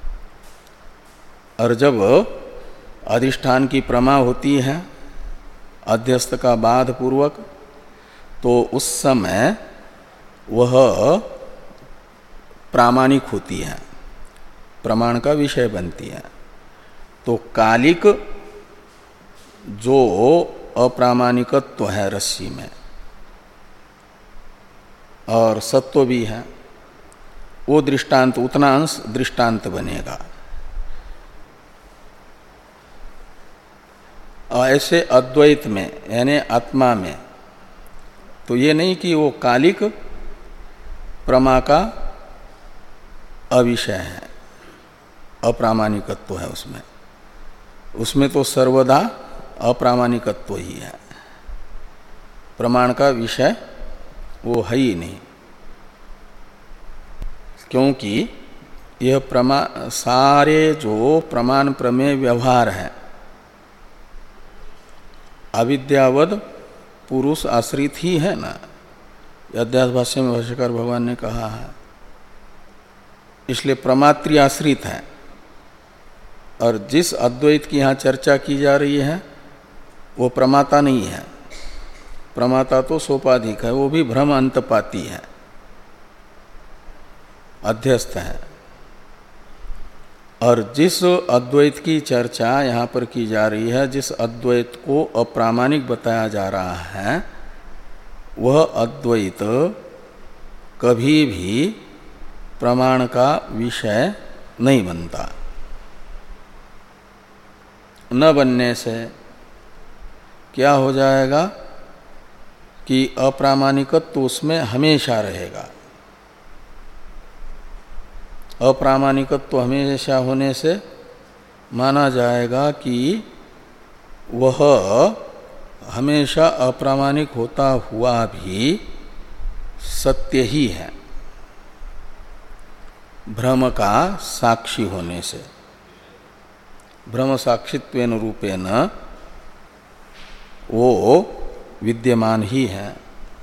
और जब अधिष्ठान की प्रमा होती है अध्यस्त का बाध पूर्वक, तो उस समय वह प्रामाणिक होती है, प्रमाण का विषय बनती है। तो कालिक जो अप्रामाणिकत्व है रस्सी में, और सत्व भी है, वो दृष्टांत, उतना अंश दृष्टांत बनेगा। ऐसे अद्वैत में यानी आत्मा में तो ये नहीं कि वो कालिक प्रमा का अविषय है, अप्रामाणिकत्व है उसमें, उसमें तो सर्वदा अप्रामाणिकत्व ही है, प्रमाण का विषय वो है ही नहीं। क्योंकि यह प्रमा सारे जो प्रमाण प्रमेय व्यवहार है अविद्यावद पुरुष आश्रित ही है ना, अध्यास भाष्य में भाष्यकार भगवान ने कहा है। इसलिए प्रमात्री आश्रित है, और जिस अद्वैत की यहाँ चर्चा की जा रही है वो प्रमाता नहीं है। प्रमाता तो सोपाधिक है, वो भी भ्रम अंतपाती है, अध्यस्त है। और जिस अद्वैत की चर्चा यहाँ पर की जा रही है, जिस अद्वैत को अप्रामाणिक बताया जा रहा है, वह अद्वैत कभी भी प्रमाण का विषय नहीं बनता। न बनने से क्या हो जाएगा कि अप्रामाणिकत्व उसमें हमेशा रहेगा। अप्रामाणिकत्व हमेशा होने से माना जाएगा कि वह हमेशा अप्रामाणिक होता हुआ भी सत्य ही है, भ्रम का साक्षी होने से। भ्रम साक्षित्वेन रूपेण वो विद्यमान ही है।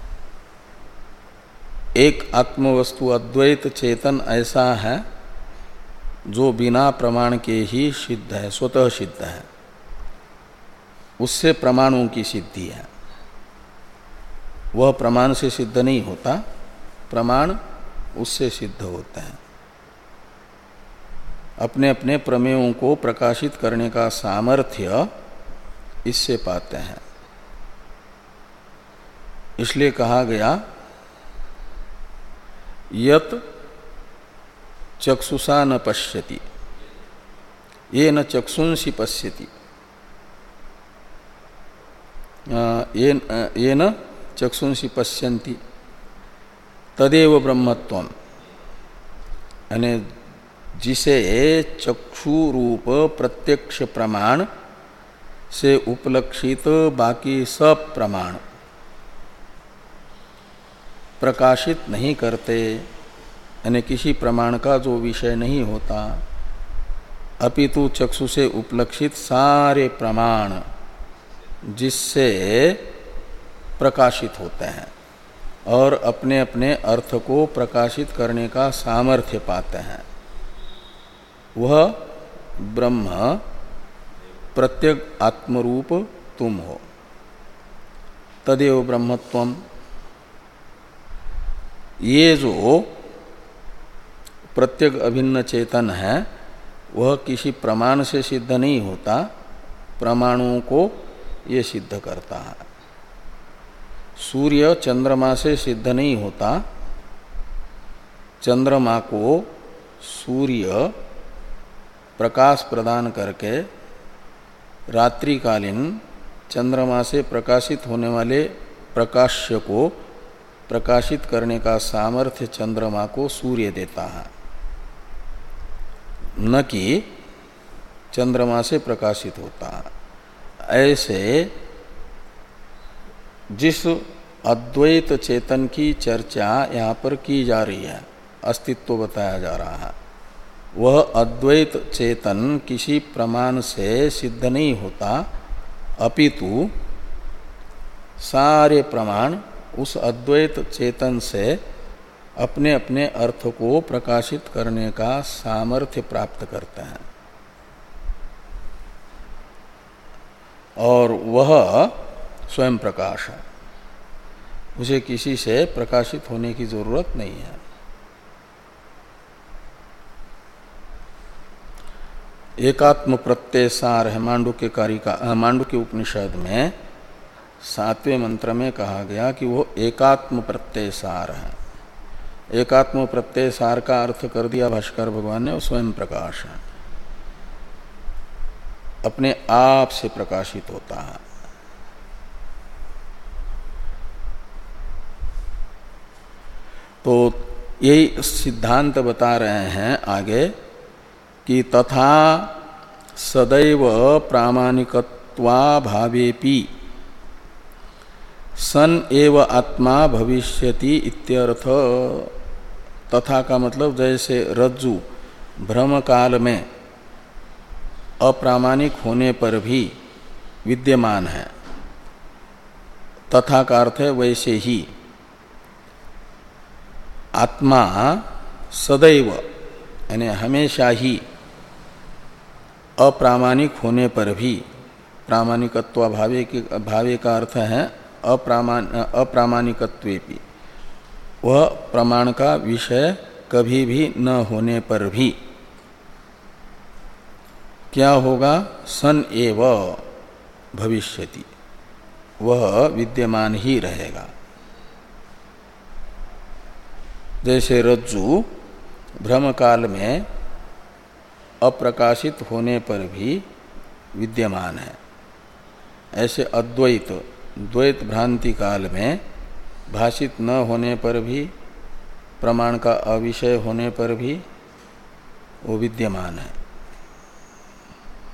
एक आत्मवस्तु अद्वैत चेतन ऐसा है जो बिना प्रमाण के ही सिद्ध है, स्वतः सिद्ध है, उससे प्रमाणों की सिद्धि है। वह प्रमाण से सिद्ध नहीं होता, प्रमाण उससे सिद्ध होते हैं। अपने अपने प्रमेयों को प्रकाशित करने का सामर्थ्य इससे पाते हैं। इसलिए कहा गया यत चक्षुषा न पश्यति ये न चक्षुंसि पश्यति, ये ये न चक्षुंसि पश्यन्ति तदेव ब्रह्मत्वम्। यानी जिसे चक्षु रूप प्रत्यक्ष प्रमाण से उपलक्षित बाकी सब प्रमाण प्रकाशित नहीं करते, यानी किसी प्रमाण का जो विषय नहीं होता, अपितु चक्षु से उपलक्षित सारे प्रमाण जिससे प्रकाशित होते हैं और अपने अपने अर्थ को प्रकाशित करने का सामर्थ्य पाते हैं, वह ब्रह्म प्रत्यग आत्मरूप तुम हो। तदेव ब्रह्मत्वम्। ये जो प्रत्यग अभिन्न चेतन है वह किसी प्रमाण से सिद्ध नहीं होता, प्रमाणों को ये सिद्ध करता है। सूर्य चंद्रमा से सिद्ध नहीं होता, चंद्रमा को सूर्य प्रकाश प्रदान करके रात्रिकालीन चंद्रमा से प्रकाशित होने वाले प्रकाश्य को प्रकाशित करने का सामर्थ्य चंद्रमा को सूर्य देता है, न कि चंद्रमा से प्रकाशित होता है। ऐसे जिस अद्वैत चेतन की चर्चा यहाँ पर की जा रही है, अस्तित्व बताया जा रहा है, वह अद्वैत चेतन किसी प्रमाण से सिद्ध नहीं होता, अपितु सारे प्रमाण उस अद्वैत चेतन से अपने अपने अर्थ को प्रकाशित करने का सामर्थ्य प्राप्त करते हैं और वह स्वयं प्रकाश है, उसे किसी से प्रकाशित होने की जरूरत नहीं है। एकात्म प्रत्यय सार है मांडुक्य कारिका मांडुक्य उपनिषद में सातवें मंत्र में कहा गया कि वो एकात्म प्रत्यय सार है। एकात्म प्रत्यय सार का अर्थ कर दिया भाष्कर भगवान ने, वो स्वयं प्रकाश है, अपने आप से प्रकाशित होता है। तो यही सिद्धांत बता रहे हैं आगे कि तथा सदैव प्रामाणिकत्वा भावेपि सन एव आत्मा भविष्यति इत्यर्थ। तथा का मतलब जैसे रज्जु भ्रम काल में अप्रामाणिक होने पर भी विद्यमान है, तथा का अर्थ है वैसे ही आत्मा सदैव यानी हमेशा ही अप्रामाणिक होने पर भी, प्रामाणिकत्व भावे के भावे का अर्थ है अप्रामान अप्रामाणिकत्वेपि, वह प्रमाण का विषय कभी भी न होने पर भी क्या होगा, सन एव भविष्यति, वह विद्यमान ही रहेगा। जैसे रज्जु भ्रम काल में अप्रकाशित होने पर भी विद्यमान है, ऐसे अद्वैत द्वैत भ्रांति काल में भाषित न होने पर भी, प्रमाण का अविषय होने पर भी वो विद्यमान है।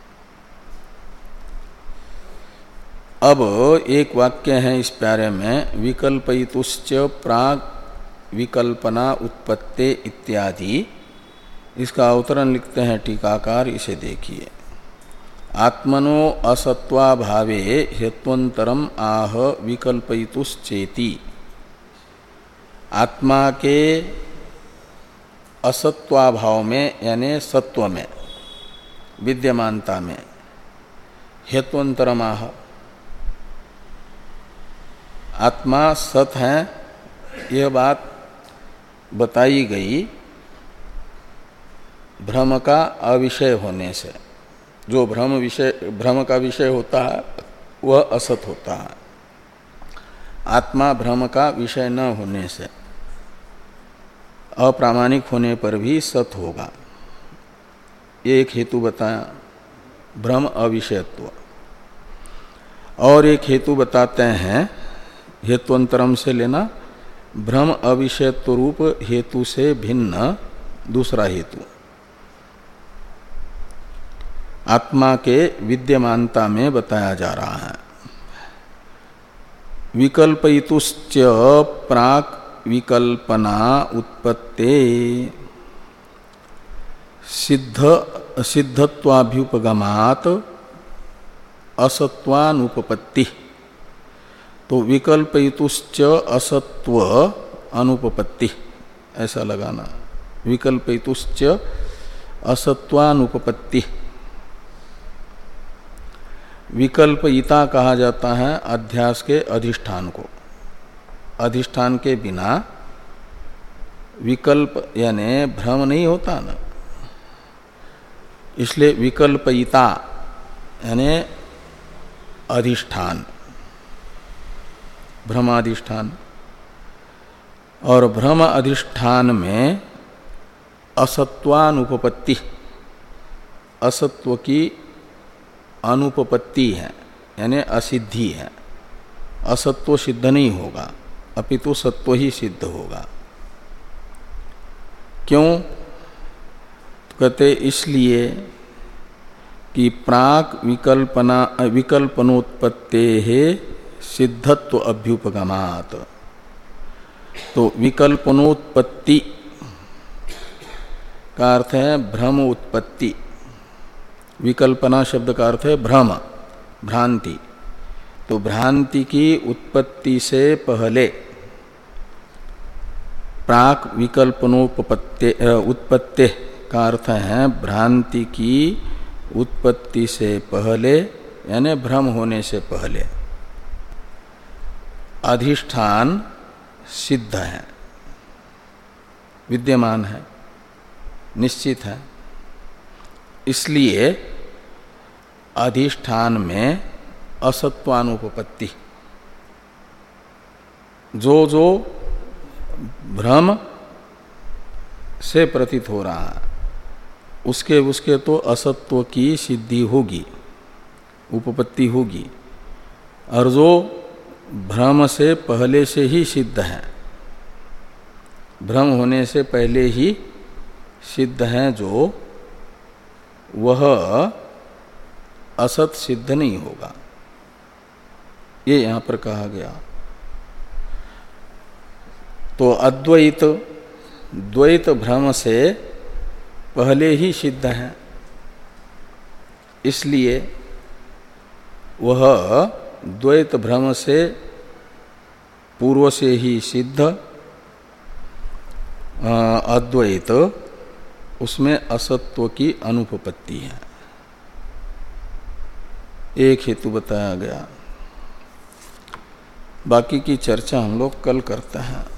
अब एक वाक्य है इस प्यारे में, विकल्पयितुश्च प्राग विकल्पना उत्पत्ते इत्यादि। इसका अवतरण लिखते हैं टीकाकार, इसे देखिए। आत्मनो असत्वाभावे हेत्वंतरम आह विकल्पयितुश्चेति। आत्मा के असत्वाभाव में यानी सत्व में, विद्यमानता में हेत्वंतरम आह, आत्मा सत है यह बात बताई गई भ्रम का अविषय होने से। जो भ्रम विषय भ्रम का विषय होता है वह असत होता है, आत्मा भ्रम का विषय न होने से अप्रामाणिक होने पर भी सत होगा। ये एक हेतु बताया, भ्रम अविषयत्व। और एक हेतु बताते हैं, हेत्वंतरम से लेना, भ्रम अविषयत्व रूप हेतु से भिन्न दूसरा हेतु आत्मा के विद्यमानता में बताया जा रहा है। विकल्पयितुश्च प्राक् विकल्पना उत्पत्ते सिद्ध सिद्धत्वाभ्युपगमात् असत्वानुपपत्ति। तो विकल्पयितुश्च असत्व अनुपपत्ति ऐसा लगाना, विकल्पयितुश्च असत्वानुपपत्ति। विकल्पयिता कहा जाता है अध्यास के अधिष्ठान को। अधिष्ठान के बिना विकल्प यानी भ्रम नहीं होता ना, इसलिए विकल्पयिता यानी अधिष्ठान, भ्रमाधिष्ठान। और भ्रम अधिष्ठान में असत्वानुपपत्ति, असत्व की अनुपपत्ति है यानी असिद्धि है। असत्व सिद्ध नहीं होगा, अपितु सत्व ही सिद्ध होगा। क्यों? तो कहते इसलिए कि प्राक विकल्पना विकल्पनोत्पत्ते है सिद्धत्व अभ्युपगमात्। तो विकल्पनोत्पत्ति का अर्थ है भ्रम उत्पत्ति, विकल्पना शब्द का अर्थ है भ्रम, भ्रांति। तो भ्रांति की उत्पत्ति से पहले प्राक विकल्पनोपपत्ति उत्पत्ति का अर्थ है भ्रांति की उत्पत्ति से पहले यानी भ्रम होने से पहले अधिष्ठान सिद्ध है, विद्यमान है, निश्चित है। इसलिए अधिष्ठान में असत्वानुपपत्ति, जो जो भ्रम से प्रतीत हो रहा है उसके उसके तो असत्व की सिद्धि होगी, उपपत्ति होगी। और जो भ्रम से पहले से ही सिद्ध है, भ्रम होने से पहले ही सिद्ध है, जो वह असत सिद्ध नहीं होगा। ये यहां पर कहा गया। तो अद्वैत द्वैत भ्रम से पहले ही सिद्ध है, इसलिए वह द्वैत भ्रम से पूर्व से ही सिद्ध अद्वैत, उसमें असत्व की अनुपपत्ति है। एक हेतु बताया गया, बाकी की चर्चा हम लोग कल करते हैं।